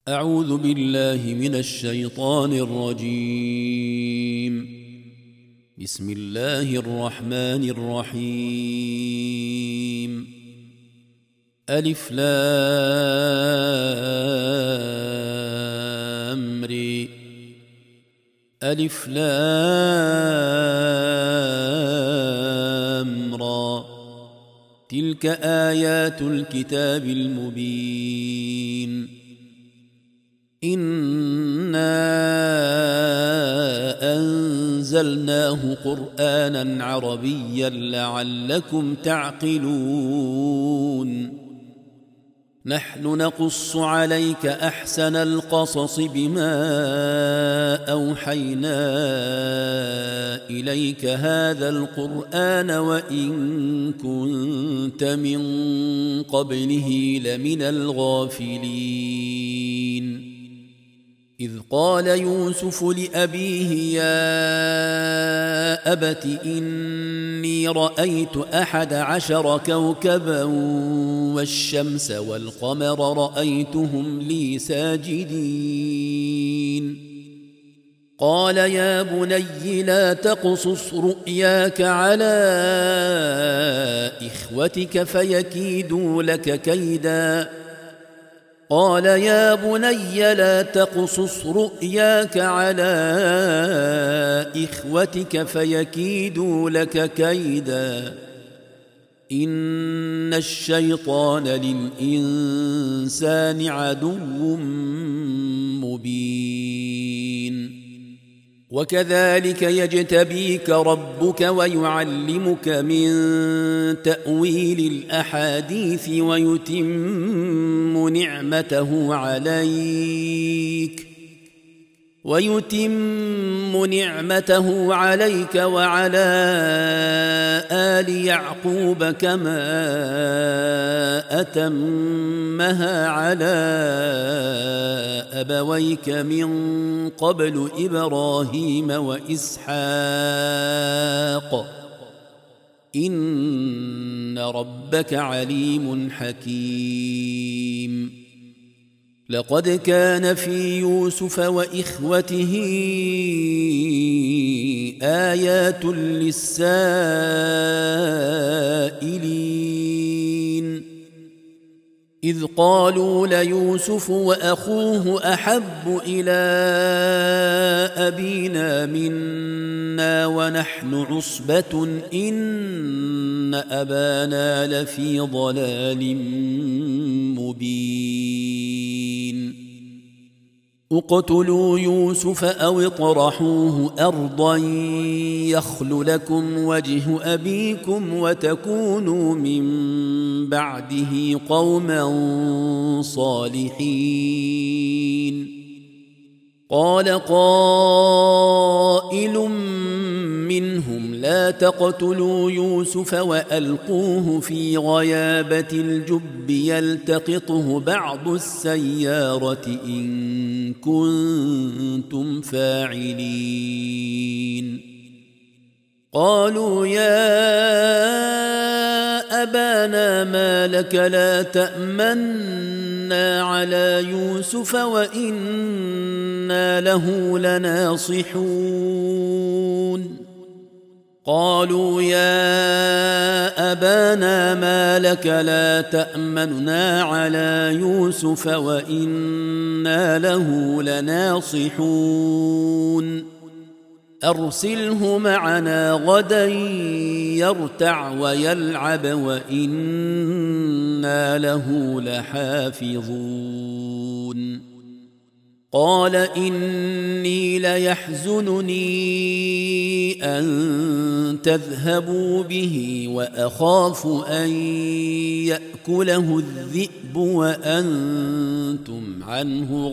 أعوذ بالله من الشيطان الرجيم. بسم الله الرحمن الرحيم. ألف لام ر ألف لام را تلك آيات الكتاب المبين. إنا أنزلناه قرآنا عربيا لعلكم تعقلون. نحن نقص عليك أحسن القصص بما أوحينا إليك هذا القرآن وإن كنت من قبله لمن الغافلين. إذ قال يوسف لأبيه يا أبت إني رأيت 11 كوكبا والشمس والقمر رأيتهم لي ساجدين. قال يا بني لا تقصص رؤياك على إخوتك فيكيدوا لك كيدا. قال يا بني لا تقصص رؤياك على إخوتك فيكيدوا لك كيدا. إن الشيطان للإنسان عدو مبين. وكذلك يجتبيك ربك ويعلمك من تأويل الأحاديث ويتم نعمته عليك وعلى آل يعقوب كما أتمها على أبويك من قبل إبراهيم وإسحاق إن ربك عليم حكيم. لقد كان في يوسف وإخوته آيات للسائلين. إذ قالوا ليوسف وأخوه أحب إلى أبينا منا ونحن عصبة إن أبانا لفي ضلال مبين. اقتلوا يوسف أو اطرحوه أرضا يخل لكم وجه أبيكم وتكونوا من بعده قوما صالحين. قال قائل منهم لا تقتلوا يوسف وألقوه في غيابة الجب يلتقطه بعض السيارة إن كنتم فاعلين. قالوا يا أبانا ما لك لا تأمنا على يوسف وإنا له لناصحون. قالوا يا أبانا ما لك لا تأمنا على يوسف وإنا له لناصحون. أرسله معنا غدا يرتع ويلعب وإنا له لحافظون. قال إني ليحزنني أن تذهبوا به وأخاف أن يأكله الذئب وأنتم عنه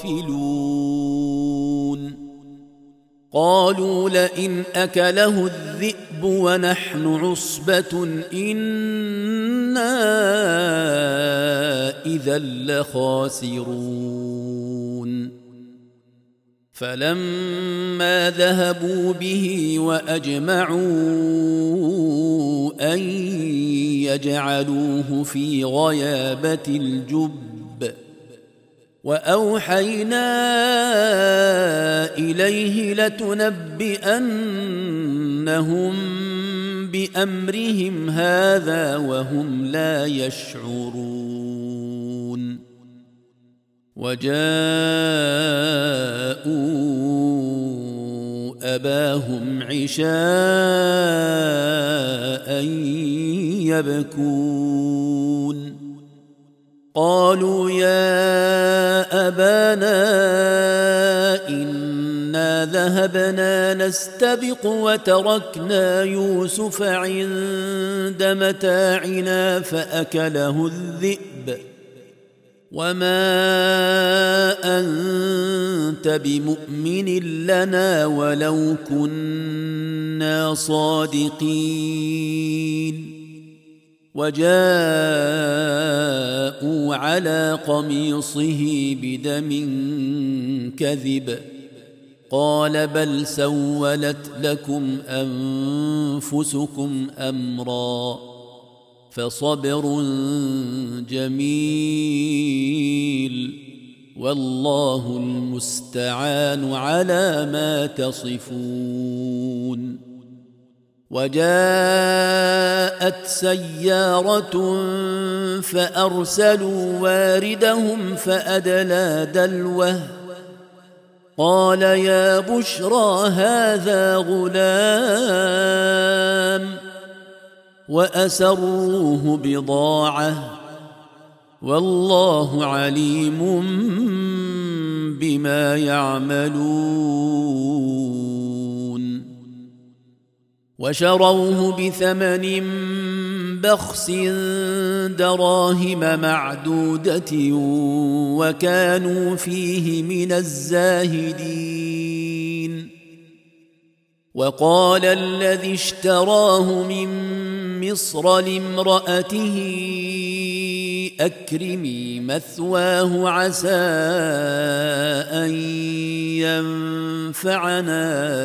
غافلون. قالوا لئن أكله الذئب ونحن عصبة إنا إذا لخاسرون. فلما ذهبوا به وأجمعوا أن يجعلوه في غيابة الجب وأوحينا إليه لتنبئنهم بأمرهم هذا وهم لا يشعرون وجاءوا أباهم عشاء يبكون قالوا يا أبانا إنا ذهبنا نستبق وتركنا يوسف عند متاعنا فأكله الذئب وما أنت بمؤمن لنا ولو كنا صادقين وجاءوا على قميصه بدم كذب قال بل سولت لكم أنفسكم أمرا فصبر جميل والله المستعان على ما تصفون وجاءت سيارة فأرسلوا واردهم فأدلى دلوه قال يا بشرى هذا غلام وأسروه بضاعة والله عليم بما يعملون وشروه بثمن بخس دراهم معدودة وكانوا فيه من الزاهدين وقال الذي اشتراه من مصر لامرأته أكرمي مثواه عسى أن ينفعنا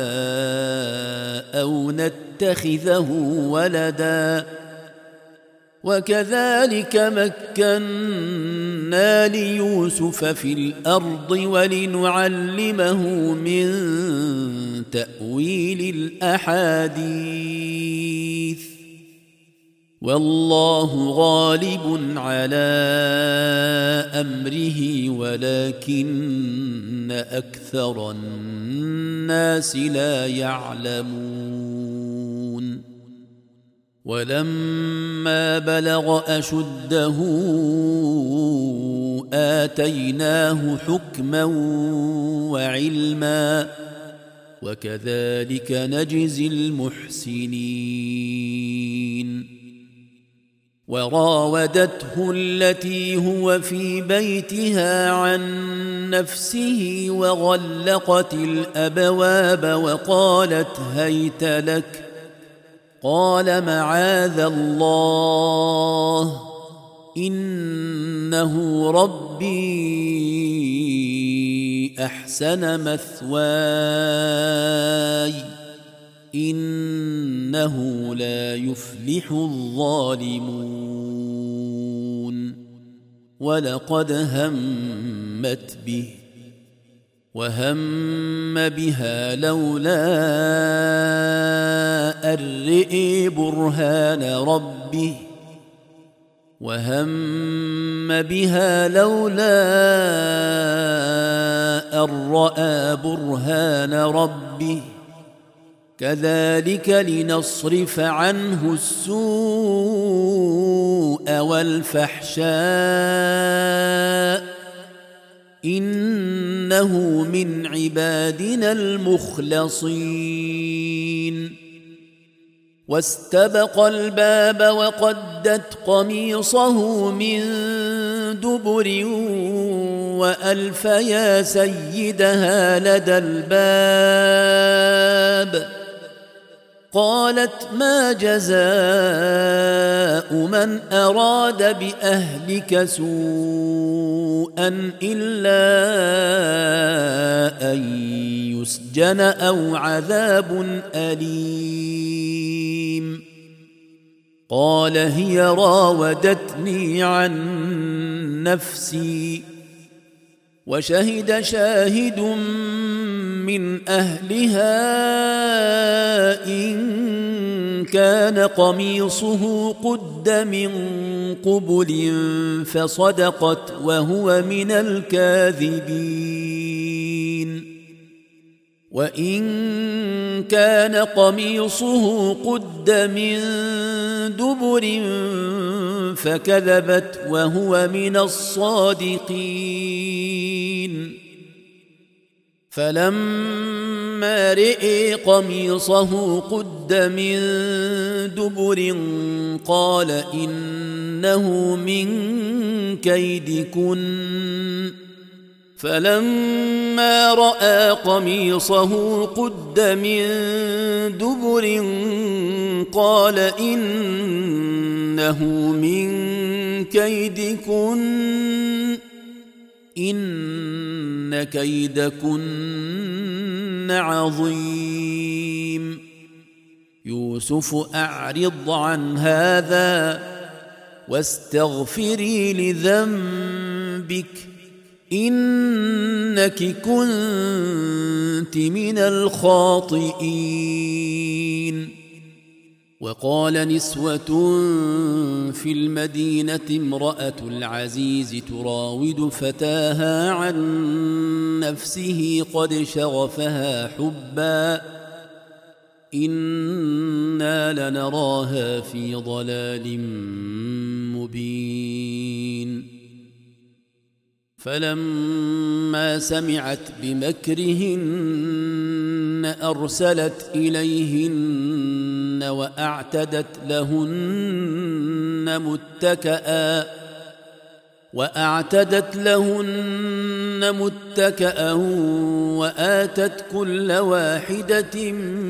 أو نتخذه ولدا وكذلك مكنا ليوسف في الأرض ولنعلمه من تأويل الأحاديث والله غالب على أمره ولكن أكثر الناس لا يعلمون ولما بلغ أشده آتيناه حكما وعلما وكذلك نجزي المحسنين وراودته التي هو في بيتها عن نفسه وغلقت الأبواب وقالت هيت لك قال معاذ الله إنه ربي أحسن مثواي إنه لا يفلح الظالمون ولقد همت به وهم بها لولا أن رئي برهان ربه وهم بها لولا أن رأى برهان ربه كذلك لنصرف عنه السوء والفحشاء إنه من عبادنا المخلصين واستبق الباب وقدت قميصه من دبر وألف يا سيدها لدى الباب قالت ما جزاء من أراد بأهلك سوءا إلا أن يسجن أو عذاب أليم قال هي راودتني عن نفسي وشهد شاهد من أهلها إن كان قميصه قد من قبل فصدقت وهو من الكاذبين وإن كان قميصه قد من دبر فكذبت وهو من الصادقين فلما رئي قميصه قد من دبر قال إنه من كيدكن فلما رأى قميصه قد من دبر قال إنه من كيدكن إن كيدكن عظيم يوسف أعرض عن هذا واستغفري لذنبك إنك كنت من الخاطئين وقال نسوة في المدينة امرأة العزيز تراود فتاها عن نفسه قد شغفها حبا إنا لنراها في ضلال مبين فلما سمعت بمكرهن أرسلت إليهن وأعتدت لهن متكأ وآتت كل واحدة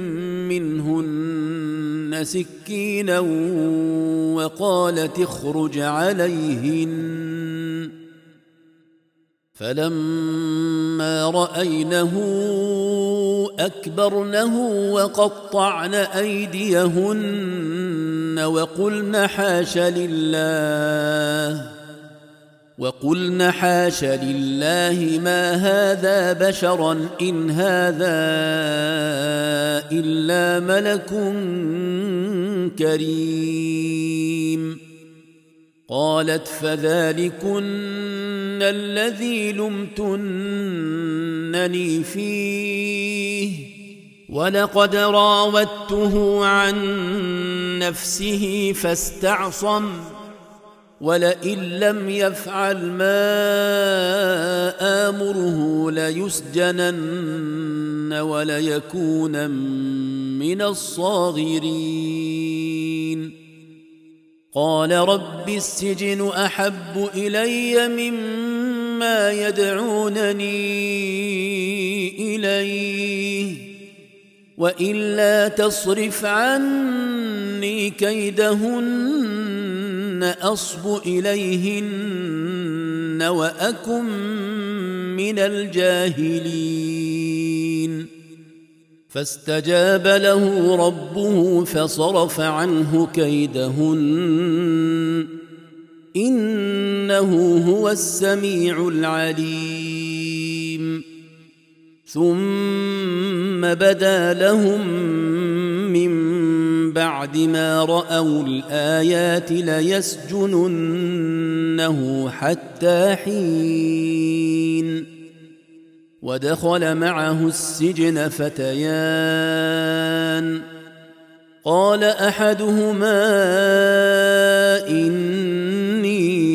منهن سكينا وقالت اخرج عليهن فلما رأينه أكبرنه وقطعن أيديهن وقلن حاش لله ما هذا بشرا إن هذا إلا ملك كريم قالت فذلكن الذي لمتنني فيه ولقد راودته عن نفسه فاستعصم ولئن لم يفعل ما آمره ليسجنن وليكون من الصاغرين قال رب السجن أحب إلي مما يدعونني إليه وإلا تصرف عني كيدهن أصب إليهن وأكن من الجاهلين فاستجاب له ربه فصرف عنه كيدهن إنه هو السميع العليم ثم بدا لهم من بعد ما رأوا الآيات ليسجننه حتى حين ودخل معه السجن فتيان قال أحدهما إني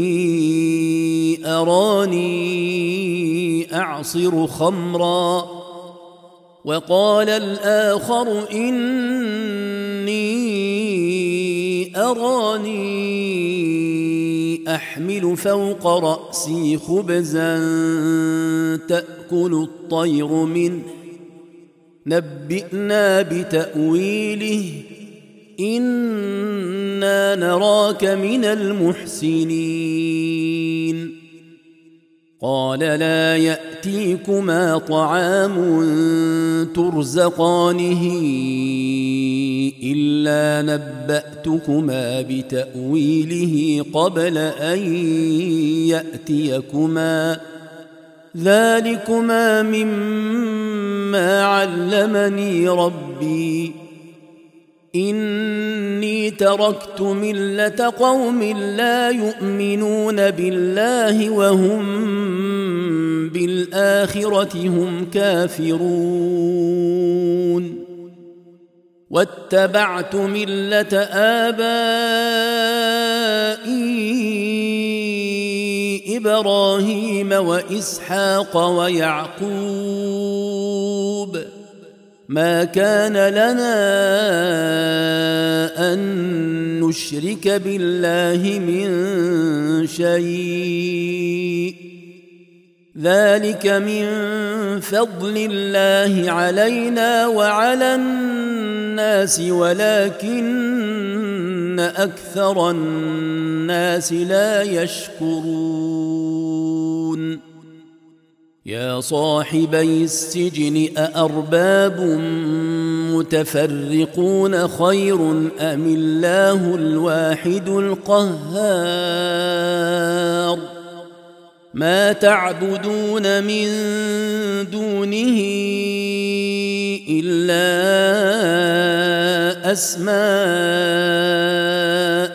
أراني أعصر خمرا وقال الآخر إني أراني أحمل فوق رأسي خبزا تأكل الطير منه نبئنا بتأويله إنا نراك من المحسنين قال لا يأتيكما طعام ترزقانه إلا نبأتكما بتأويله قبل أن يأتيكما ذلكما مما علمني ربي إني تركت ملة قوم لا يؤمنون بالله وهم بالآخرة هم كافرون واتبعت ملة آبائي إبراهيم وإسحاق ويعقوب ما كان لنا أن نشرك بالله من شيء ذلك من فضل الله علينا وعلى الناس ولكن أكثر الناس لا يشكرون يا صاحبي السجن أأرباب متفرقون خير أم الله الواحد القهار ما تعبدون من دونه إلا أسماء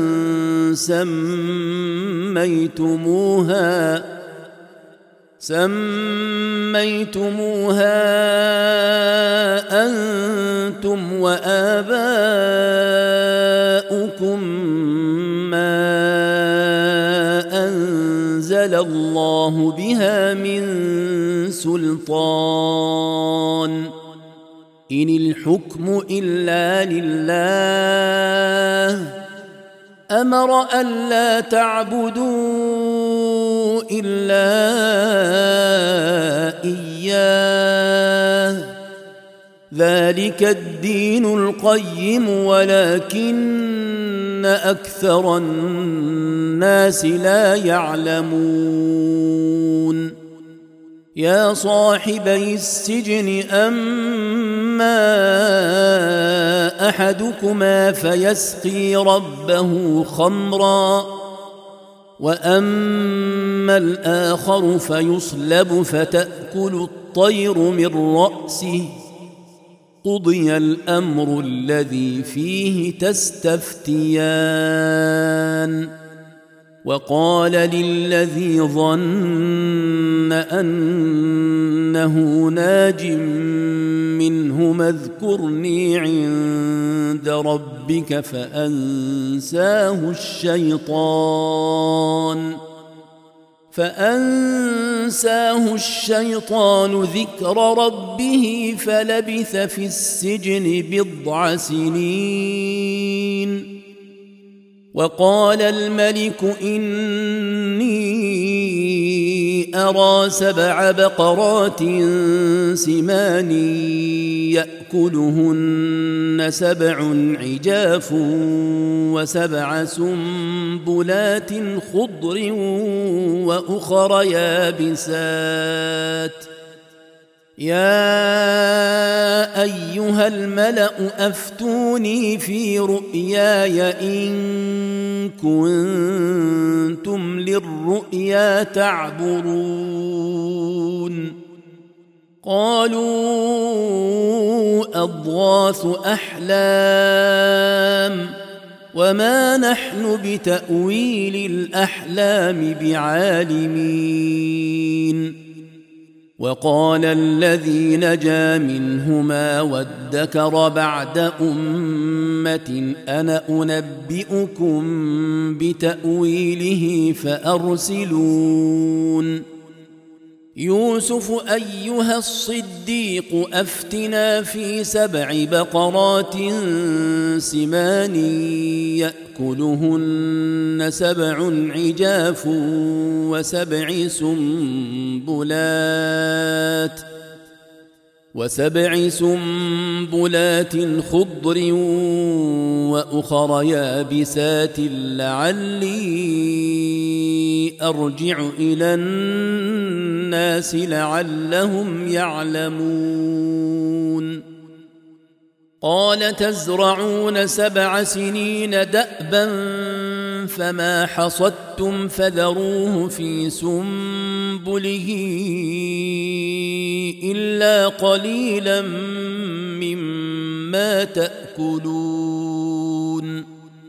سميتموها أنتم وآباؤكم ما أنزل الله بها من سلطان إن الحكم إلا لله أمر ألا تعبدوا إلا إياه ذلك الدين القيم ولكن أكثر الناس لا يعلمون يا صاحبي السجن أما أحدكما فيسقي ربه خمرا وأما الآخر فيصلب فتأكل الطير من رأسه قضي الأمر الذي فيه تستفتيان وقال للذي ظن أنه ناج منهما اذكرني عند ربك فأنساه الشيطان ذكر ربه فلبث في السجن 9 سنين وقال الملك إني أرى 7 بقرات سمان يأكلهن 7 عجاف و7 سنبلات خضر وأخر يابسات يا أيها الملأ أفتوني في رؤياي إن كنتم للرؤيا تعبرون قالوا أضغاث أحلام وما نحن بتأويل الأحلام بعالمين وقال الذي نجا منهما وادكر بعد أمة أنا أنبئكم بتأويله فأرسلون يوسف أيها الصديق أفتنا في 7 بقرات سمان يأكلهن 7 عجاف و7 سنبلات خضر وأخر يابسات لعلي أرجع إلى الناس لعلهم يعلمون قال تزرعون 7 سنين دأبا فما حصدتم فذروه في سنبله سنبله إلا قليلا مما تأكلون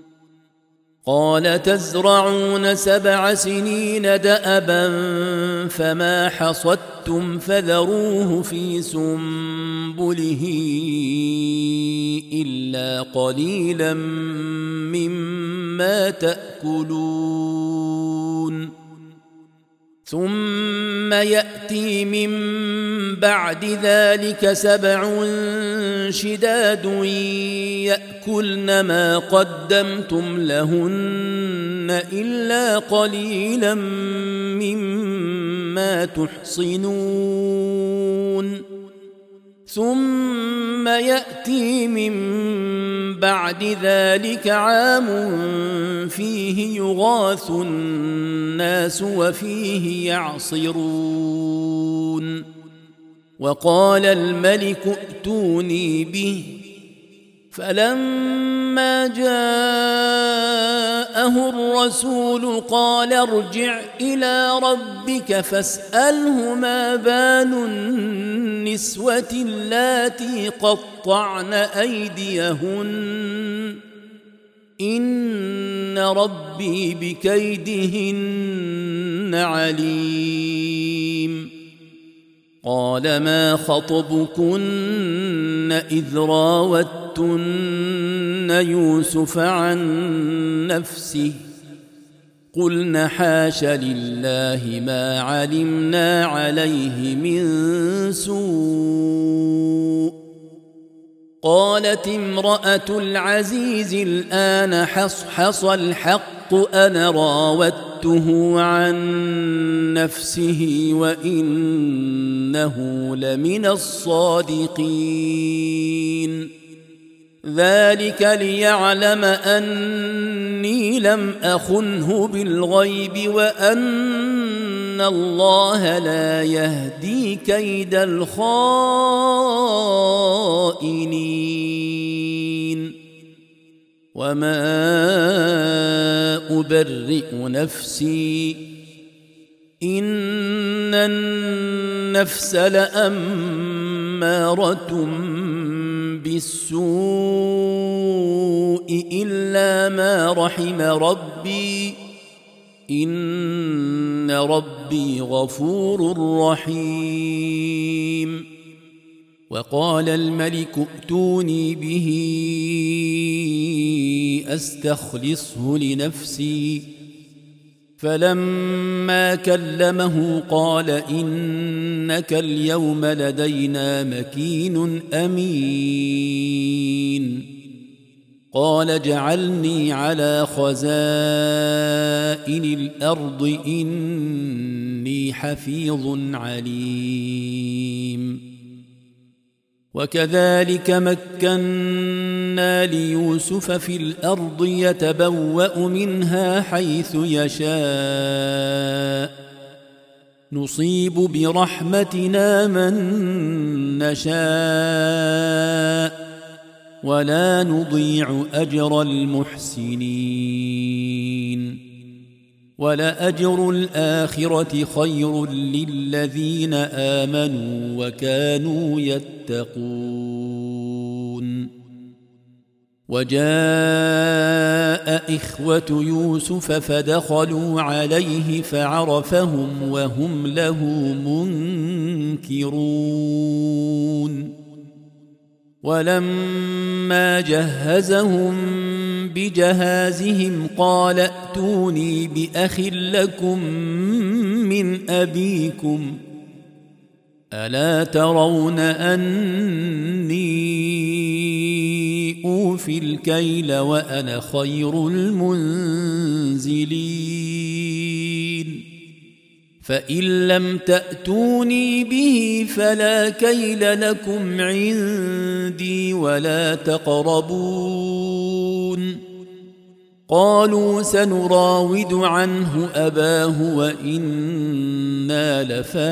قال تزرعون 7 سنين دأبا فما حصدتم فذروه في سنبله إلا قليلا مما تأكلون ثم يأتي من بعد ذلك 7 شداد يأكلن ما قدمتم لهن إلا قليلا مما تحصنون ثم يأتي من بعد ذلك عام فيه يغاث الناس وفيه يعصرون وقال الملك ائتوني به فلما جاءه الرسول قال ارجع إلى ربك فاسأله ما بال النسوة اللاتي قطعن أيديهن إن ربي بكيدهن عليم قال ما خطبكن إذ راوتن يوسف عن نفسه قلن حاش لله ما علمنا عليه من سوء قالت امرأة العزيز الآن حصحص الحق أنا راودته عن نفسه وإنه لمن الصادقين ذلك ليعلم أني لم أخنه بالغيب وأن الله لا يهدي كيد الخائنين وما أبرئ نفسي إن النفس لأمارة بالسوء إلا ما رحم ربي إن ربي غفور رحيم وقال الملك ائتوني به أستخلصه لنفسي فلما كلمه قال إنك اليوم لدينا مكين أمين قال اجعلني على خزائن الأرض إني حفيظ عليم وكذلك مكنا ليوسف في الأرض يتبوأ منها حيث يشاء نصيب برحمتنا من نشاء ولا نضيع أجر المحسنين ولأجر الآخرة خير للذين آمنوا وكانوا يتقون وجاء إخوة يوسف فدخلوا عليه فعرفهم وهم له منكرون ولما جهزهم بجهازهم قال ائتوني بأخ لكم من أبيكم ألا ترون أني أوفي الكيل وأنا خير المنزلين فإن لم تأتوني به فلا كيل لكم عندي ولا تقربون قالوا سنراود عنه أباه وإنا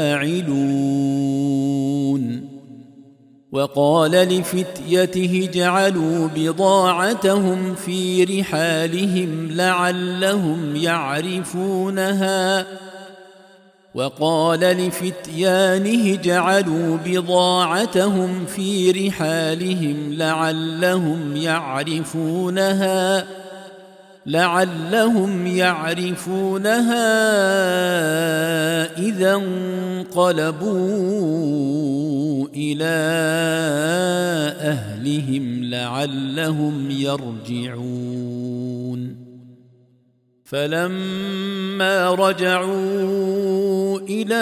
لفاعلون وقال لفتيته اجعلوا بضاعتهم في رحالهم لعلهم يعرفونها وقال لفتيانه جعلوا بضاعتهم في رحالهم لعلهم يعرفونها إذا انقلبوا إلى أهلهم لعلهم يرجعون فلما رجعوا إلى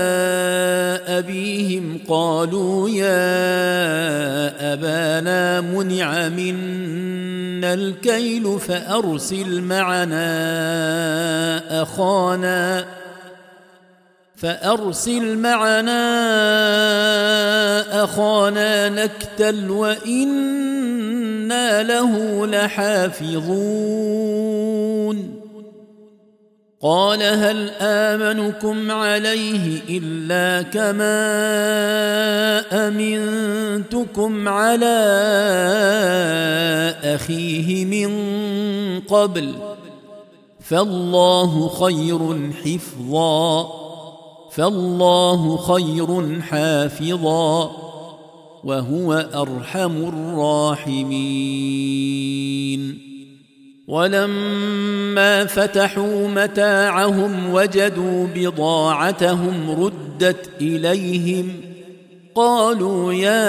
أبيهم قالوا يا أبانا منع منا الكيل فأرسل معنا أخانا نكتل وإنا له لحافظون قال هل آمنكم عليه إلا كما أمنتكم على أخيه من قبل فالله خير حافظا وهو أرحم الراحمين ولما فتحوا متاعهم وجدوا بضاعتهم ردت إليهم قالوا يا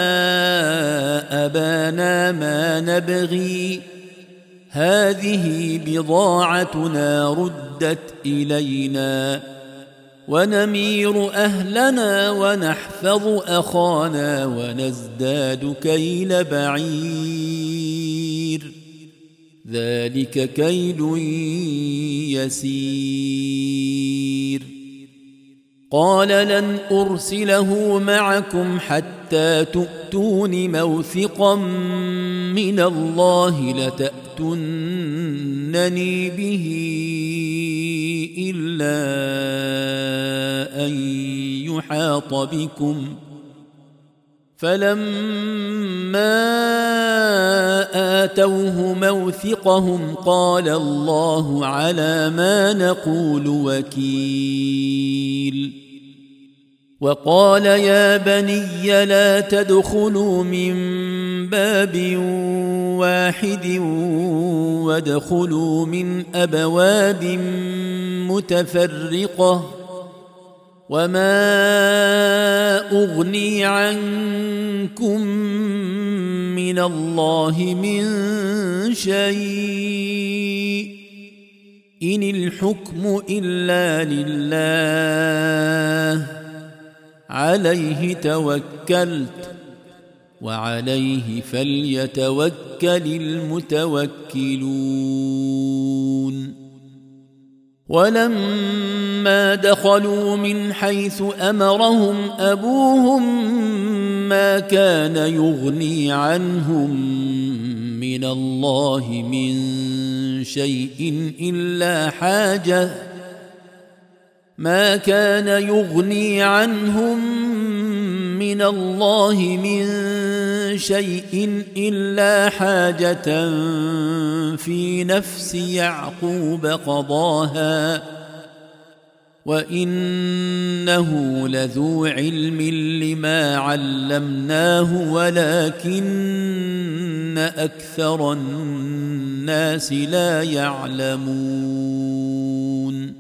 أبانا ما نبغي هذه بضاعتنا ردت إلينا ونمير أهلنا ونحفظ أخانا ونزداد كيل بعير ذلك كيل يسير قال لن أرسله معكم حتى تؤتون موثقا من الله لتأتونني به إلا أن يحاط بكم فلما آتوه موثقهم قال الله على ما نقول وكيل وقال يا بني لا تدخلوا من باب واحد وادخلوا من أبواب متفرقة وما أغني عنكم من الله من شيء إن الحكم إلا لله عليه توكلت وعليه فليتوكل المتوكلون ولما دخلوا من حيث أمرهم أبوهم ما كان يغني عنهم من الله من شيء إلا حاجة في نفس يعقوب قضاها وإنه لذو علم لما علمناه ولكن أكثر الناس لا يعلمون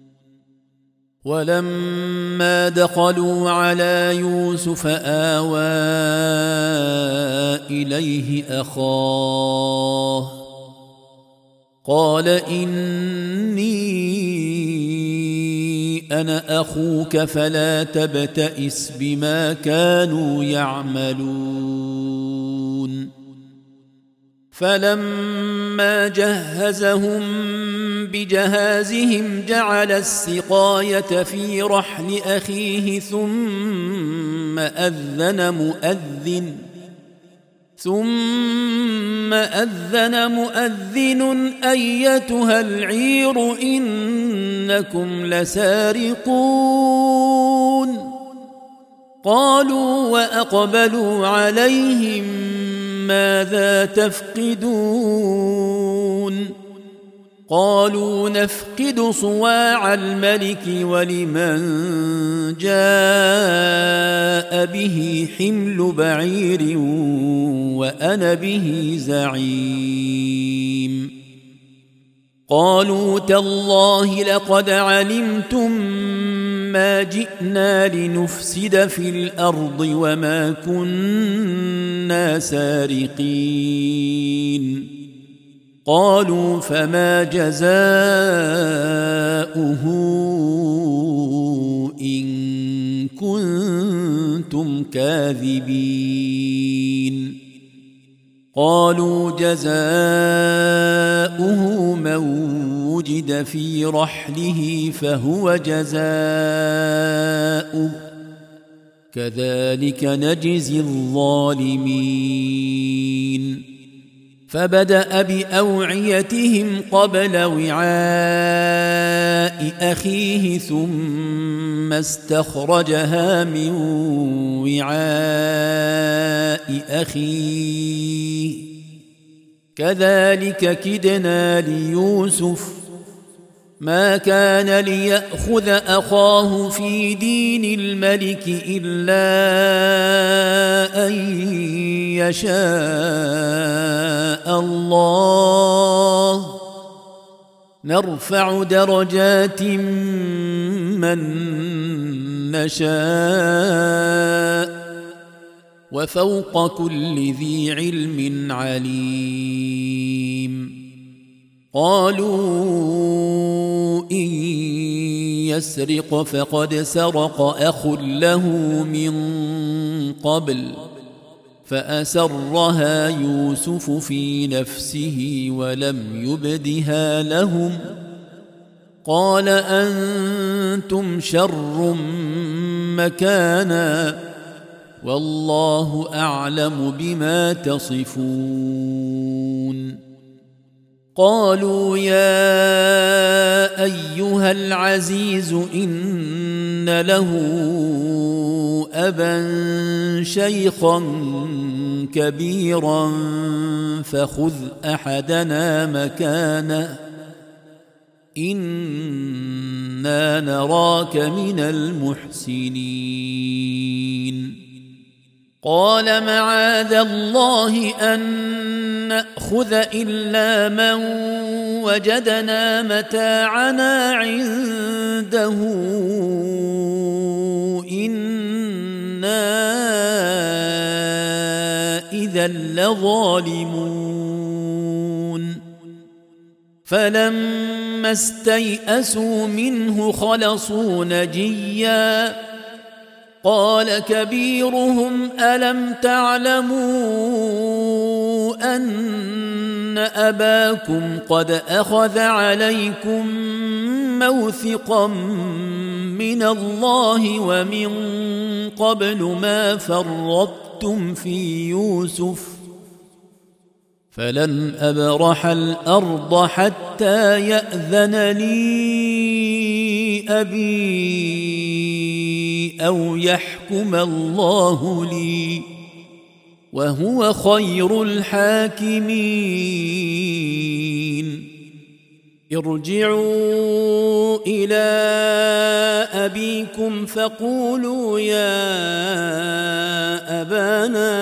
ولما دخلوا على يوسف آوى إليه أخاه قال إني أنا أخوك فلا تبتئس بما كانوا يعملون فلما جهزهم بجهازهم جعل السقاية في رحل أخيه ثم أذن مؤذن أيتها العير إنكم لسارقون قالوا وأقبلوا عليهم ماذا تفقدون قالوا نفقد صواع الملك ولمن جاء به حمل بعير وأنا به زعيم قالوا تالله لقد علمتم ما جئنا لنفسد في الأرض وما كنا سارقين قالوا فما جزاؤه إن كنتم كاذبين قالوا جزاؤه من وجد في رحله فهو جزاؤه كذلك نجزي الظالمين فبدأ بأوعيتهم قبل وعاء أخيه ثم استخرجها من وعاء أخيه كذلك كدنا ليوسف ما كان ليأخذ أخاه في دين الملك إلا أن يشاء الله نرفع درجات من نشاء وفوق كل ذي علم عليم قالوا إن يسرق فقد سرق أخ له من قبل فأسرها يوسف في نفسه ولم يبدها لهم قال أنتم شر مكانا والله أعلم بما تصفون قالوا يا أيها العزيز إن له أبا شيخا كبيرا فخذ أحدنا مكانه إنا نراك من المحسنين قال معاذ الله أن نأخذ إلا من وجدنا متاعنا عنده إنا إذا لظالمون فلما استيئسوا منه خلصوا نجيا قال كبيرهم ألم تعلموا أن أباكم قد أخذ عليكم موثقا من الله ومن قبل ما فرطتم في يوسف فلن أبرح الأرض حتى يأذن لي أبي أو يحكم الله لي وهو خير الحاكمين ارجعوا إلى أبيكم فقولوا يا أبانا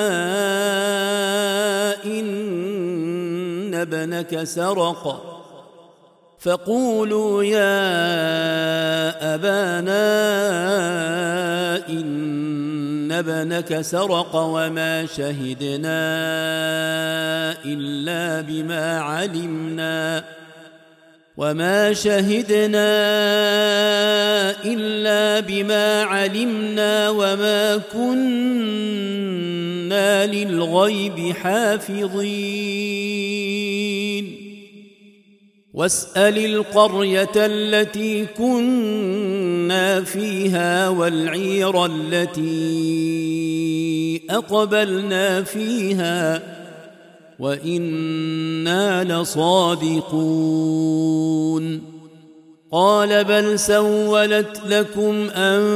إن ابنك سرق فقولوا يا أبانا إن ابنك سرق وما شهدنا إلا بما علمنا وما كنا للغيب حافظين واسأل القرية التي كنا فيها والعير التي أقبلنا فيها وإنا لصادقون قال بل سولت لكم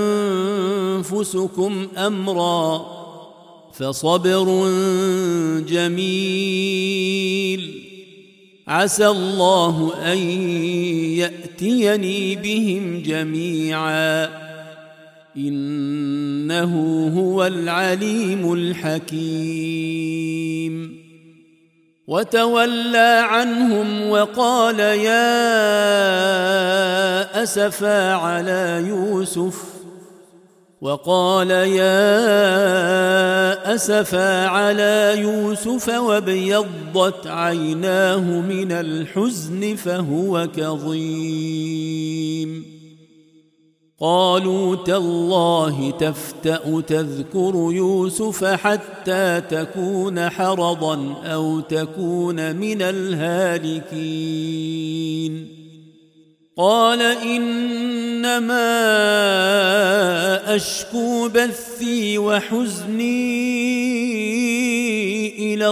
أنفسكم أمرا فصبر جميل عسى الله أن يأتيني بهم جميعا إنه هو العليم الحكيم وتولى عنهم وقال يا أسفا على يوسف وابيضت عيناه من الحزن فهو كظيم قالوا تالله تفتأ تذكر يوسف حتى تكون حرضا أو تكون من الهالكين قال إنما أشكو بثي وحزني إلى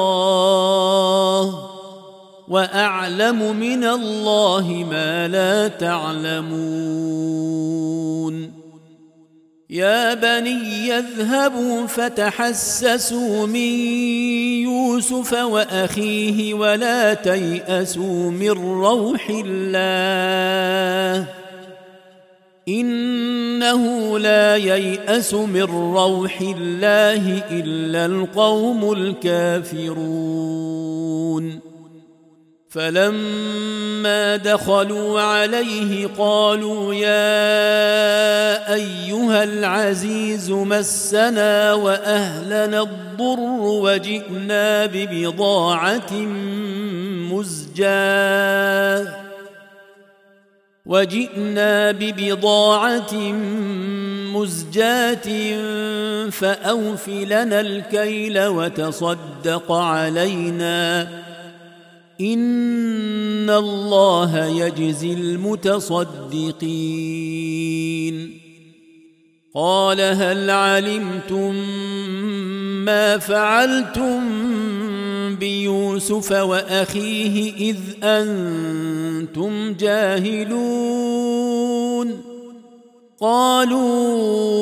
الله وأعلم من الله ما لا تعلمون يا بني اذهبوا فتحسسوا من يوسف وأخيه ولا تيأسوا من روح الله إنه لا ييأس من روح الله إلا القوم الكافرون فلما دخلوا عليه قالوا يا أيها العزيز مسنا وأهلنا الضر وجئنا ببضاعة مزجاة فأوف لنا الكيل وتصدق علينا إن الله يجزي المتصدقين قال هل علمتم ما فعلتم بيوسف وأخيه إذ أنتم جاهلون قالوا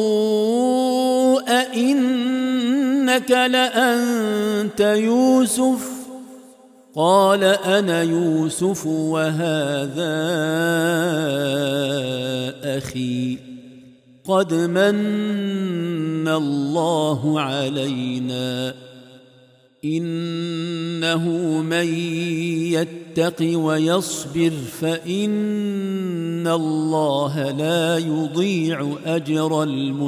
أئنك لأنت يوسف قال أنا يوسف وهذا أخي قد من الله علينا إنه من يتق ويصبر فإن الله لا يضيع أجر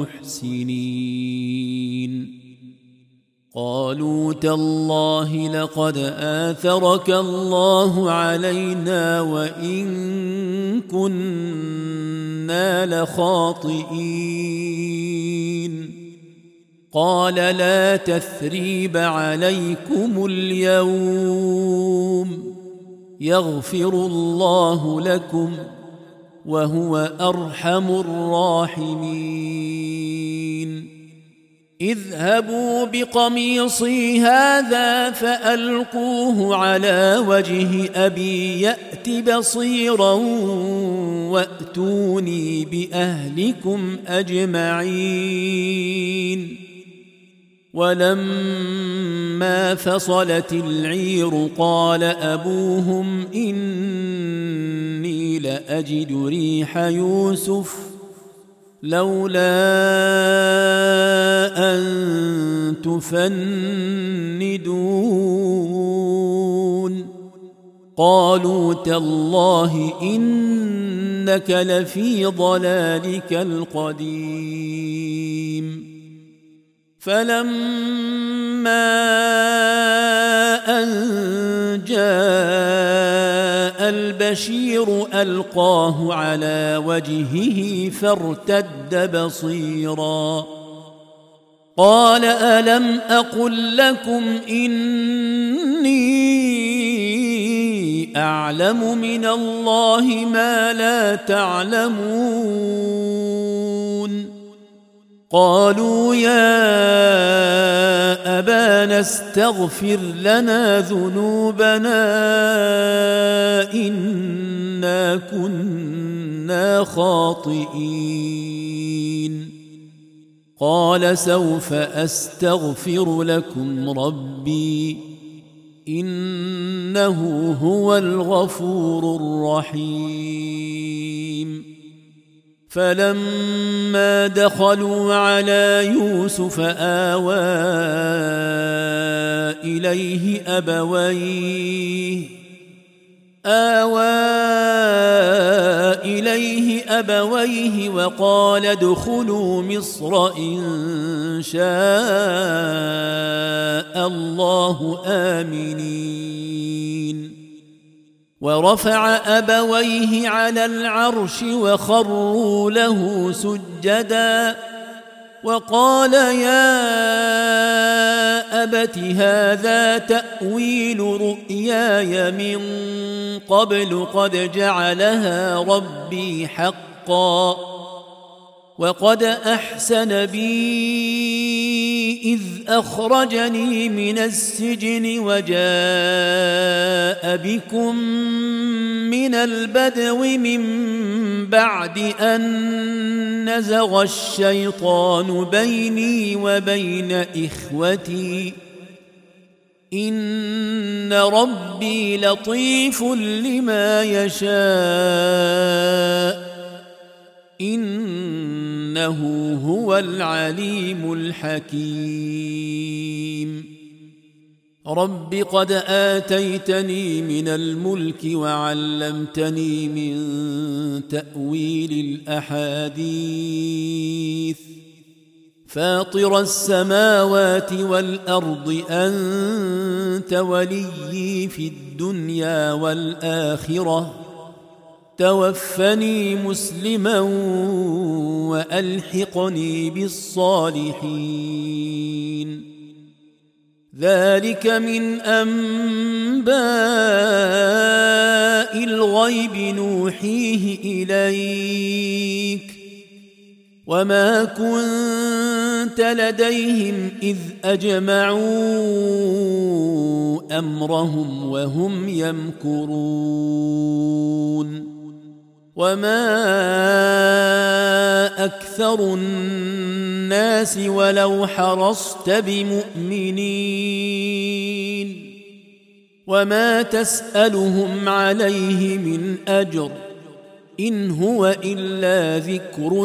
المحسنين قالوا تالله لقد آثرك الله علينا وإن كنا لخاطئين قال لا تثريب عليكم اليوم يغفر الله لكم وهو أرحم الراحمين اذهبوا بقميصي هذا فألقوه على وجه أبي يأت بصيرا وأتوني بأهلكم أجمعين ولما فصلت العير قال أبوهم إني لأجد ريح يوسف لولا أن تفندون قالوا تالله إنك لفي ضلالك القديم فلما أن جاء البشير ألقاه على وجهه فارتد بصيرا قال ألم أقل لكم إني أعلم من الله ما لا تعلمون قالوا يا أبانا استغفر لنا ذنوبنا إنا كنا خاطئين قال سوف أستغفر لكم ربي إنه هو الغفور الرحيم فلما دخلوا على يوسف آوى إليه أبويه وقال ادخلوا مصر إن شاء الله آمنين ورفع أبويه على العرش وخروا له سجدا وقال يا أبت هذا تأويل رؤياي من قبل قد جعلها ربي حقا وقد أحسن بي إذ أخرجني من السجن وجاء بكم من البدو من بعد أن نزغ الشيطان بيني وبين إخوتي إن ربي لطيف لما يشاء إنه هو العليم الحكيم رب قد آتيتني من الملك وعلمتني من تأويل الأحاديث فاطر السماوات والأرض أنت وليي في الدنيا والآخرة توفني مسلما وألحقني بالصالحين ذلك من أنباء الغيب نوحيه إليك وما كنت لديهم إذ أجمعوا أمرهم وهم يمكرون وما أكثر الناس ولو حرصت بمؤمنين وما تسألهم عليه من أجر إن هو إلا ذكر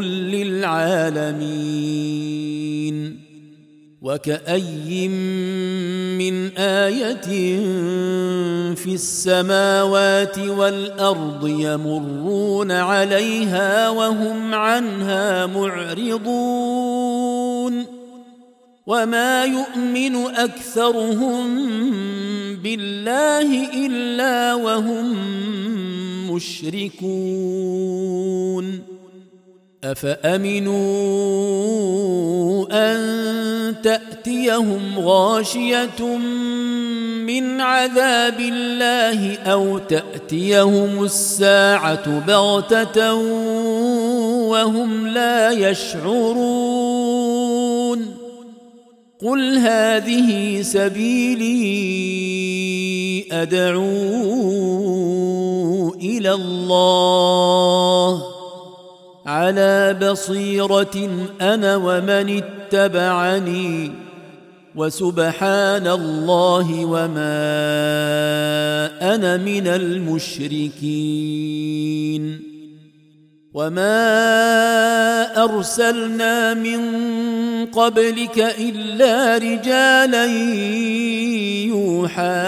للعالمين وكأي من آية في السماوات والأرض يمرون عليها وهم عنها معرضون وما يؤمن أكثرهم بالله إلا وهم مشركون أفأمنوا أن تأتيهم غاشية من عذاب الله أو تأتيهم الساعة بغتة وهم لا يشعرون قل هذه سبيلي أدعو إلى الله على بصيرة أنا ومن اتبعني وسبحان الله وما أنا من المشركين وما أرسلنا من قبلك إلا رجالا يوحى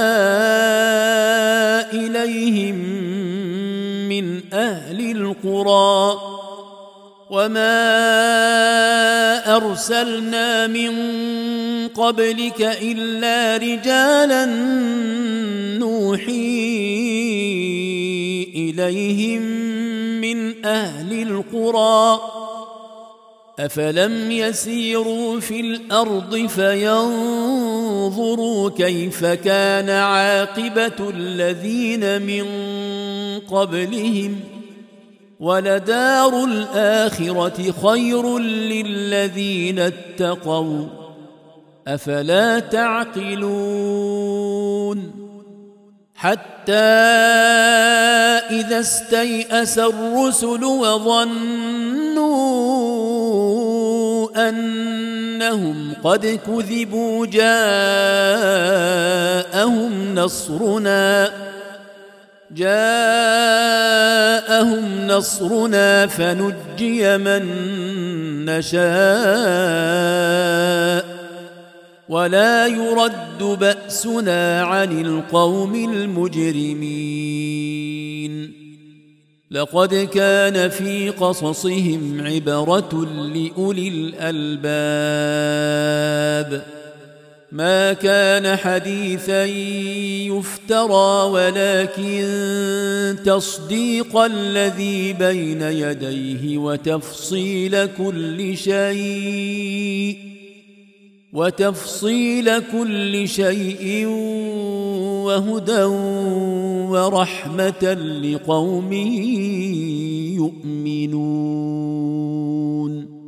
إليهم من أهل القرى وما أرسلنا من قبلك إلا رجالا نوحي إليهم من أهل القرى أفلم يسيروا في الأرض فينظروا كيف كان عاقبة الذين من قبلهم ولدار الآخرة خير للذين اتقوا أفلا تعقلون حتى إذا استيأس الرسل وظنوا أن إنهم قد كذبوا جاءهم نصرنا فنجي من نشاء ولا يرد بأسنا عن القوم المجرمين لقد كان في قصصهم عبرة لأولي الألباب ما كان حديثا يفترى ولكن تصديق الذي بين يديه وتفصيل كل شيء وهدى ورحمة لقوم يؤمنون